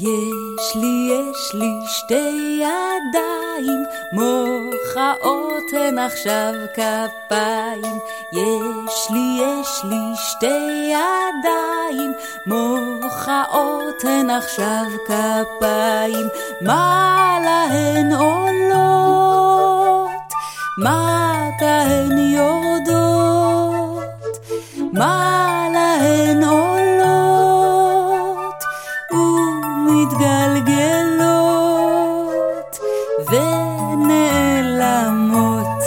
יש לי שתי ידיים, מוחאות הן עכשיו כפיים. יש לי שתי ידיים, מוחאות הן עכשיו כפיים. מה להן עולות? מטה הן יורדות? מה להן עולות? מתגלגלות ונעלמות.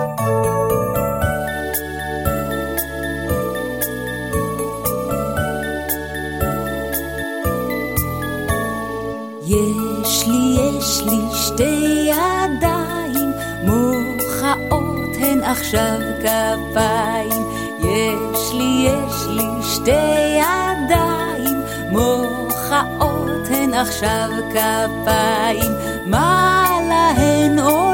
יש לי שתי ידיים, מוחאות הן עכשיו כפיים. יש לי שתי ידיים, מוחאות הן עכשיו כפיים. מה להן